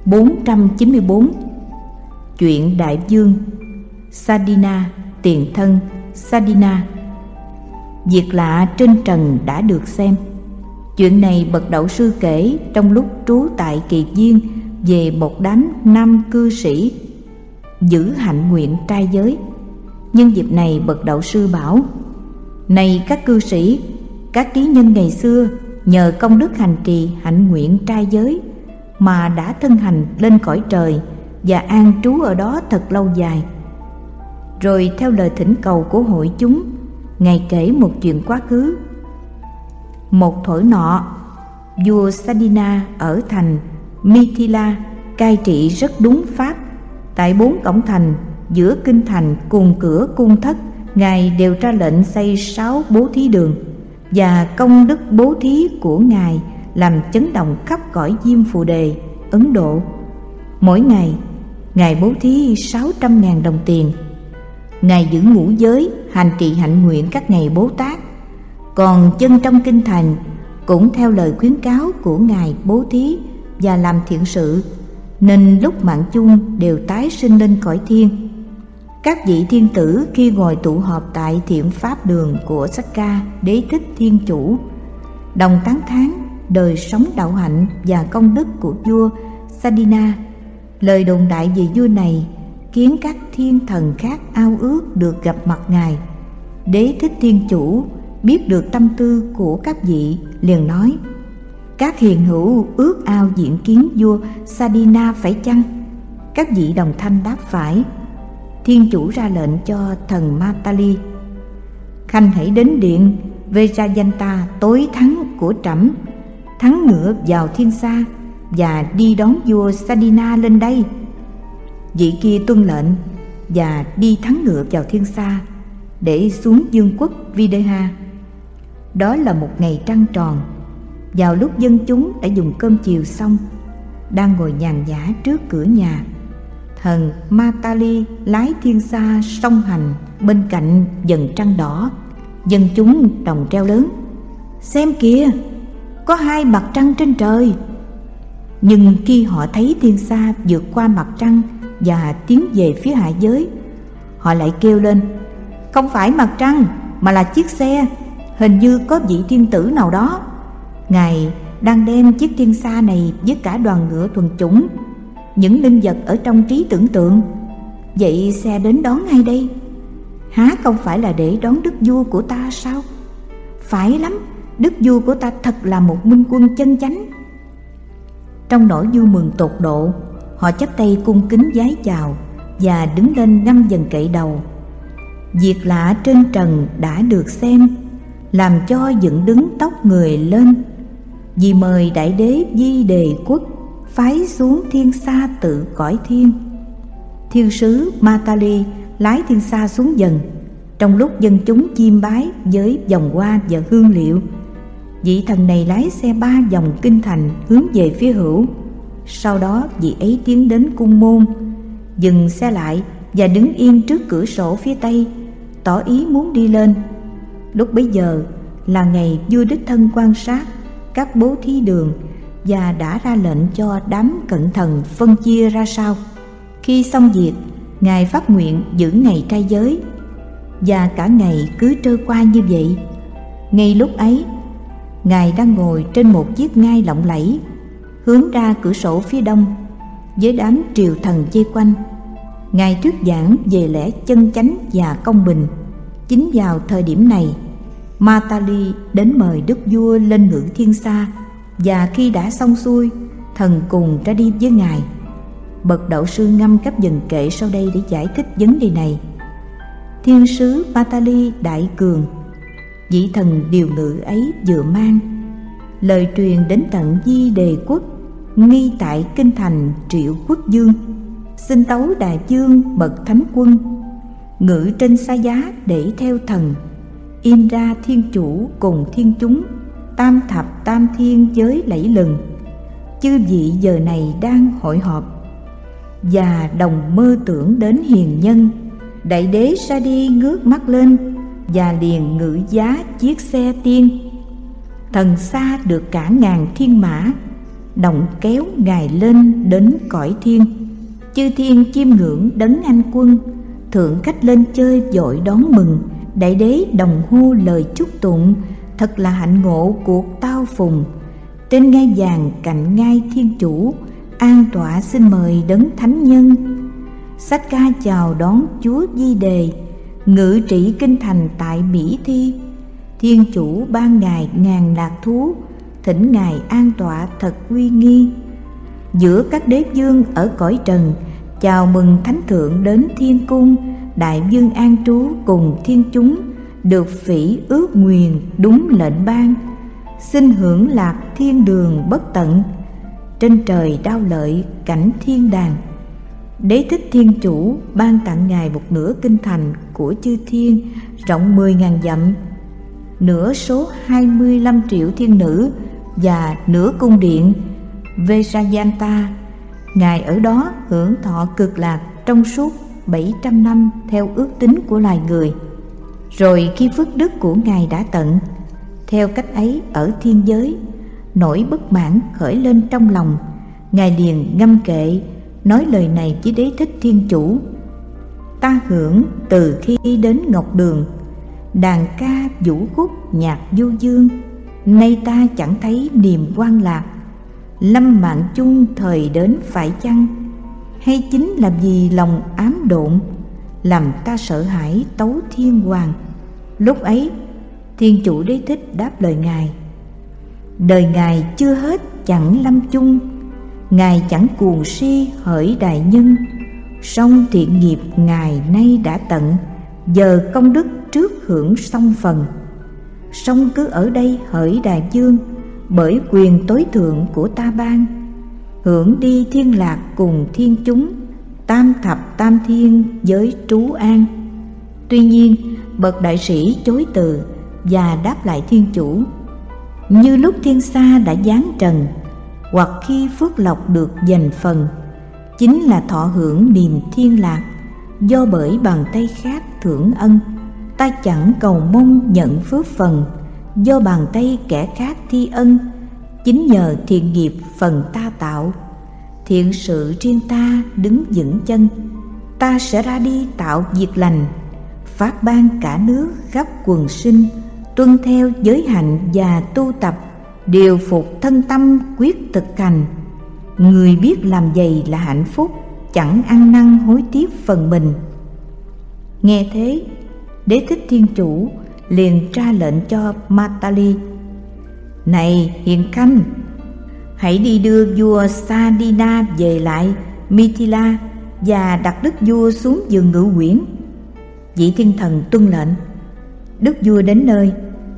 494. Chuyện Đại Vương Sadina, tiền thân Sadina. Việc lạ trên trần đã được xem. Chuyện này bậc đạo sư kể trong lúc trú tại Kỳ Viên về một đám nam cư sĩ giữ hạnh nguyện trai giới. Nhân dịp này bậc đạo sư bảo: này các cư sĩ, các trí nhân ngày xưa nhờ công đức hành trì hạnh nguyện trai giới mà đã thân hành lên cõi trời và an trú ở đó thật lâu dài. Rồi theo lời thỉnh cầu của hội chúng, Ngài kể một chuyện quá khứ. Một thuở nọ, vua Sadina ở thành Mithila cai trị rất đúng pháp. Tại 4 cổng thành giữa kinh thành cùng cửa cung thất, Ngài đều ra lệnh xây 6 bố thí đường, và công đức bố thí của Ngài làm chấn động khắp cõi Diêm Phù Đề, Ấn Độ. Mỗi ngày Ngài bố thí 600.000 đồng tiền. Ngài giữ ngũ giới, hành trì hạnh nguyện các ngày Bố Tát. Còn dân trong kinh thành cũng theo lời khuyến cáo của Ngài bố thí và làm thiện sự, nên lúc mạng chung đều tái sinh lên cõi thiên. Các vị thiên tử khi ngồi tụ họp tại thiện pháp đường của Sakka Đế Thích Thiên Chủ, đồng tán thán đời sống đạo hạnh và công đức của vua Sadina. Lời đồn đại về vua này khiến các thiên thần khác ao ước được gặp mặt Ngài. Đế Thích Thiên Chủ biết được tâm tư của các vị, liền nói: các hiền hữu ước ao diện kiến vua Sadina phải chăng? Các vị đồng thanh đáp phải. Thiên Chủ ra lệnh cho thần Matali: khanh hãy đến điện Vejayanta tối thắng của trẫm, thắng ngựa vào thiên xa và đi đón vua Sadina lên đây. Vị kia tuân lệnh và đi thắng ngựa vào thiên xa để xuống vương quốc Videha. Đó là một ngày trăng tròn. Vào lúc dân chúng đã dùng cơm chiều xong, đang ngồi nhàn nhã trước cửa nhà, thần Matali lái thiên xa song hành bên cạnh dần trăng đỏ. Dân chúng đồng reo lớn: xem kìa, có 2 mặt trăng trên trời. Nhưng khi họ thấy thiên xa vượt qua mặt trăng và tiến về phía hạ giới, họ lại kêu lên: không phải mặt trăng mà là chiếc xe. Hình như có vị thiên tử nào đó, Ngài đang đem chiếc thiên xa này với cả đoàn ngựa thuần chủng, những linh vật ở trong trí tưởng tượng. Vậy xe đến đón ngay đây, há không phải là để đón đức vua của ta sao? Phải lắm, đức vua của ta thật là một minh quân chân chánh. Trong nỗi vui mừng tột độ, họ chắp tay cung kính vái chào và đứng lên ngâm dần cậy đầu. Việc lạ trên trần đã được xem, làm cho dựng đứng tóc người lên. Vì mời đại đế Di Đề Quốc phái xuống thiên xa tự cõi thiên. Thiên sứ Matali lái thiên xa xuống dần, trong lúc dân chúng chiêm bái với vòng hoa và hương liệu. Vị thần này lái xe 3 vòng kinh thành hướng về phía hữu. Sau đó vị ấy tiến đến cung môn, dừng xe lại và đứng yên trước cửa sổ phía tây, tỏ ý muốn đi lên. Lúc bấy giờ là ngày vua đích thân quan sát các bố thí đường và đã ra lệnh cho đám cận thần phân chia ra sao. Khi xong việc, Ngài phát nguyện giữ ngày trai giới, và cả ngày cứ trôi qua như vậy. Ngay lúc ấy, Ngài đang ngồi trên một chiếc ngai lộng lẫy, hướng ra cửa sổ phía đông, với đám triều thần vây quanh. Ngài thuyết giảng về lẽ chân chánh và công bình. Chính vào thời điểm này, Matali đến mời đức vua lên ngự thiên xa, và khi đã xong xuôi, thần cùng ra đi với Ngài. Bậc đạo sư ngâm các dần kệ sau đây để giải thích vấn đề này. Thiên sứ Matali đại cường, vị thần điều ngự ấy vừa mang lời truyền đến tận Di Đề Quốc, nghi tại kinh thành Triệu Quốc Dương, xin tấu đại vương bậc thánh quân ngự trên xa giá để theo thần Indra thiên chủ cùng thiên chúng tam thập tam thiên giới lẫy lừng. Chư vị giờ này đang hội họp và đồng mơ tưởng đến hiền nhân. Đại đế ra đi ngước mắt lên và liền ngự giá chiếc xe tiên. Thần xa được cả ngàn thiên mã, động kéo Ngài lên đến cõi thiên. Chư thiên chiêm ngưỡng đấng anh quân, thượng khách lên chơi vội đón mừng. Đại đế đồng hô lời chúc tụng, thật là hạnh ngộ cuộc tao phùng. Trên ngai vàng cạnh ngai thiên chủ, an tọa xin mời đấng thánh nhân. Sách ca chào đón Chúa Di Đề, ngự trị kinh thành tại Mỹ Thi. Thiên chủ ban Ngài ngàn lạc thú, thỉnh Ngài an tọa thật uy nghi. Giữa các đế vương ở cõi trần, chào mừng thánh thượng đến thiên cung. Đại vương an trú cùng thiên chúng, được phỉ ước nguyền đúng lệnh ban. Xin hưởng lạc thiên đường bất tận, trên trời đao lợi cảnh thiên đàng. Đế thích thiên chủ ban tặng Ngài một nửa kinh thành của chư thiên, rộng 10.000 dặm, nửa số 25 triệu thiên nữ và nửa cung điện Vejayanta. Ngài ở đó hưởng thọ cực lạc trong suốt 700 năm theo ước tính của loài người. Rồi khi phước đức của Ngài đã tận, theo cách ấy ở thiên giới, nỗi bất mãn khởi lên trong lòng. Ngài liền ngâm kệ nói lời này với Đế thích thiên chủ: ta hưởng từ khi đến Ngọc Đường, đàn ca vũ khúc nhạc du dương. Nay ta chẳng thấy niềm hoan lạc, lâm mạng chung thời đến phải chăng? Hay chính là vì lòng ám độn, làm ta sợ hãi tấu thiên hoàng? Lúc ấy thiên chủ Đế thích đáp lời Ngài: đời Ngài chưa hết chẳng lâm chung, Ngài chẳng cuồng si hỡi đại nhân. Song thiện nghiệp Ngài nay đã tận, giờ công đức trước hưởng xong phần. Song cứ ở đây hỡi đại vương, bởi quyền tối thượng của ta ban, hưởng đi thiên lạc cùng thiên chúng, tam thập tam thiên giới trú an. Tuy nhiên bậc đại sĩ chối từ và đáp lại thiên chủ: như lúc thiên sa đã giáng trần, hoặc khi phước lộc được dành phần, chính là thọ hưởng niềm thiên lạc, do bởi bàn tay khác thưởng ân. Ta chẳng cầu mong nhận phước phần, do bàn tay kẻ khác thi ân. Chính nhờ thiện nghiệp phần ta tạo, thiện sự riêng ta đứng vững chân. Ta sẽ ra đi tạo việc lành, phát ban cả nước khắp quần sinh. Tuân theo giới hạnh và tu tập, điều phục thân tâm quyết thực hành. Người biết làm vậy là hạnh phúc, chẳng ăn năn hối tiếc phần mình. Nghe thế, Đế thích thiên chủ liền ra lệnh cho Matali: này hiền khanh, hãy đi đưa vua Sadina về lại Mithila và đặt đức vua xuống giường ngự quyển. Vị thiên thần tuân lệnh. Đức vua đến nơi,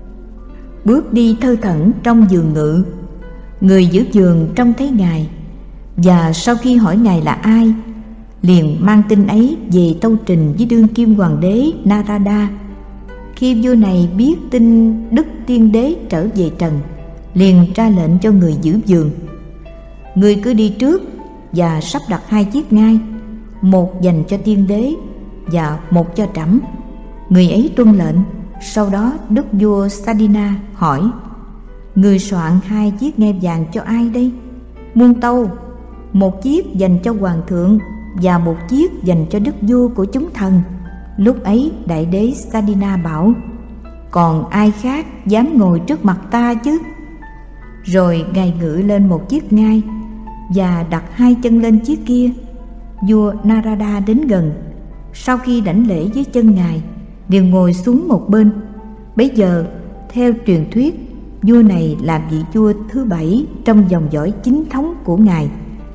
bước đi thơ thẩn trong giường ngự. Người giữ giường trông thấy Ngài, và sau khi hỏi Ngài là ai, liền mang tin ấy về tâu trình với đương kim hoàng đế Narada. Khi vua này biết tin Đức Tiên Đế trở về trần, liền ra lệnh cho người giữ giường: người cứ đi trước và sắp đặt 2 chiếc ngai, một dành cho Tiên Đế và một cho trẫm. Người ấy tuân lệnh. Sau đó đức vua Sadina hỏi: người soạn 2 chiếc ngai vàng cho ai đây? Muôn tâu: một chiếc dành cho hoàng thượng và một chiếc dành cho đức vua của chúng thần. Lúc ấy đại đế Sadina bảo: còn ai khác dám ngồi trước mặt ta chứ? Rồi Ngài ngự lên một chiếc ngai và đặt 2 chân lên chiếc kia. Vua Narada đến gần, sau khi đảnh lễ dưới chân Ngài, liền ngồi xuống một bên. Bấy giờ theo truyền thuyết, vua này là vị vua thứ 7 trong dòng dõi chính thống của Ngài,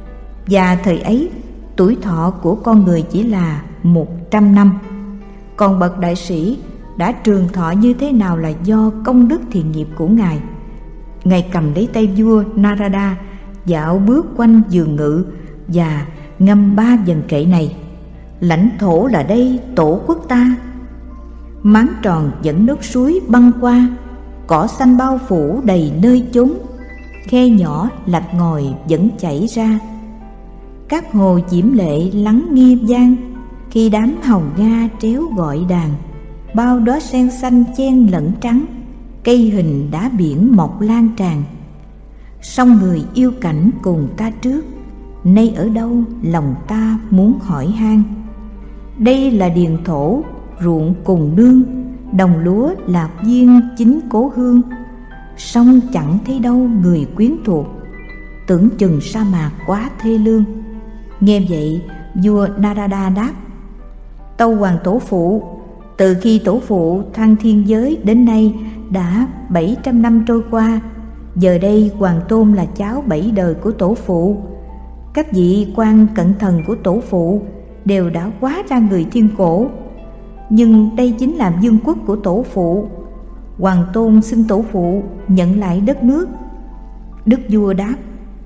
và thời ấy tuổi thọ của con người chỉ là 100 năm. Còn bậc đại sĩ đã trường thọ như thế nào là do công đức thiện nghiệp của Ngài. Ngài cầm lấy tay vua Narada, dạo bước quanh giường ngự và ngâm 3 vần kệ này: lãnh thổ là đây tổ quốc ta, máng tròn dẫn nước suối băng qua, cỏ xanh bao phủ đầy nơi chốn, khe nhỏ lạch ngòi vẫn chảy ra. Các hồ diễm lệ lắng nghe vang, khi đám hồng nga tréo gọi đàn. Bao đóa sen xanh chen lẫn trắng, cây hình đá biển mọc lan tràn. song người yêu cảnh cùng ta trước, nay ở đâu lòng ta muốn hỏi han. Đây là điền thổ, ruộng cùng nương, đồng lúa lạc viên chính cố hương. Song chẳng thấy đâu người quyến thuộc, tưởng chừng sa mạc quá thê lương. Nghe vậy, vua Narada đáp: Tâu hoàng tổ phụ, từ khi tổ phụ thăng thiên giới đến nay đã 700 năm trôi qua. Giờ đây Hoàng Tôn là cháu 7 đời của tổ phụ. Các vị quan cận thần của tổ phụ đều đã hóa ra người thiên cổ, nhưng đây chính là vương quốc của tổ phụ. Hoàng Tôn xin tổ phụ nhận lại đất nước. Đức vua đáp: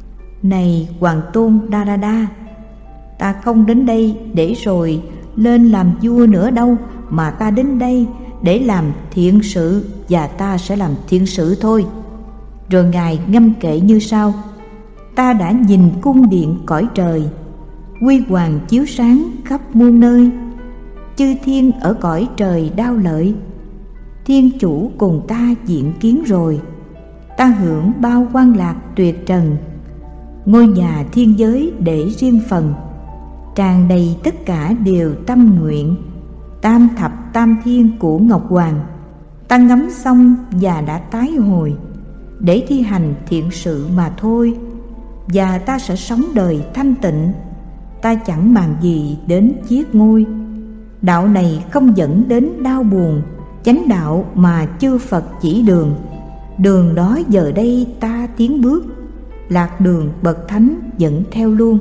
Này Hoàng Tôn Narada, ta không đến đây để rồi lên làm vua nữa đâu, mà ta đến đây để làm thiện sự, và ta sẽ làm thiện sự thôi. Rồi Ngài ngâm kệ như sau: Ta đã nhìn cung điện cõi trời, huy hoàng chiếu sáng khắp muôn nơi. Chư thiên ở cõi trời đao lợi, thiên chủ cùng ta diện kiến rồi. Ta hưởng bao quan lạc tuyệt trần, ngôi nhà thiên giới để riêng phần. Tràn đầy tất cả điều tâm nguyện, tam thập tam thiên của Ngọc Hoàng. Ta ngắm xong và đã tái hồi, để thi hành thiện sự mà thôi. Và ta sẽ sống đời thanh tịnh, ta chẳng màng gì đến chiết ngôi. Đạo này không dẫn đến đau buồn, chánh đạo mà chư Phật chỉ đường. Đường đó giờ đây ta tiến bước, lạc đường bậc thánh dẫn theo luôn.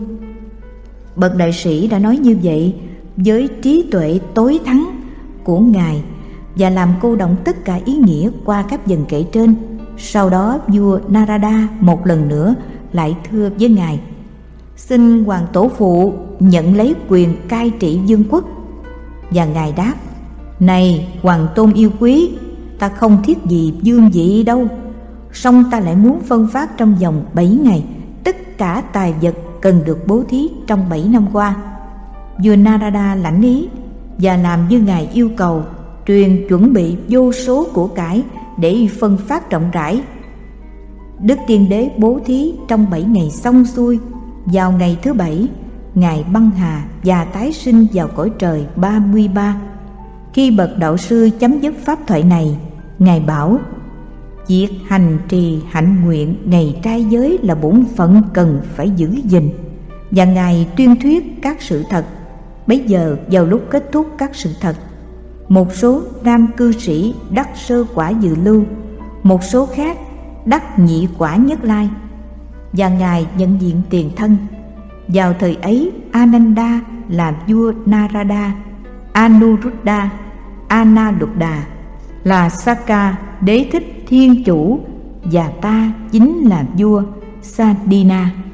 Bậc đại sĩ đã nói như vậy với trí tuệ tối thắng của Ngài, và làm cô đọng tất cả ý nghĩa qua các dần kể trên. Sau đó vua Narada một lần nữa lại thưa với Ngài: Xin hoàng tổ phụ nhận lấy quyền cai trị vương quốc. Và Ngài đáp: Này Hoàng Tôn yêu quý, ta không thiết gì vương vị đâu, song ta lại muốn phân phát trong vòng 7 ngày tất cả tài vật cần được bố thí trong 7 năm qua. Vua Narada lãnh ý và làm như Ngài yêu cầu, truyền chuẩn bị vô số của cải để phân phát rộng rãi. Đức Tiên Đế bố thí trong 7 ngày xong xuôi. Vào ngày thứ 7, Ngài băng hà và tái sinh vào cõi trời 33. Khi bậc đạo sư chấm dứt pháp thoại này, Ngài bảo: Việc hành trì hạnh nguyện ngày trai giới là bổn phận cần phải giữ gìn. Và Ngài tuyên thuyết các sự thật. Bấy giờ vào lúc kết thúc các sự thật, một số nam cư sĩ đắc sơ quả dự lưu, một số khác đắc nhị quả nhất lai, và Ngài nhận diện tiền thân. Vào thời ấy, Ananda là vua Narada, Anuruddha, Anaruddha là Saka đế thích thiên chủ, và ta chính là vua Sadina.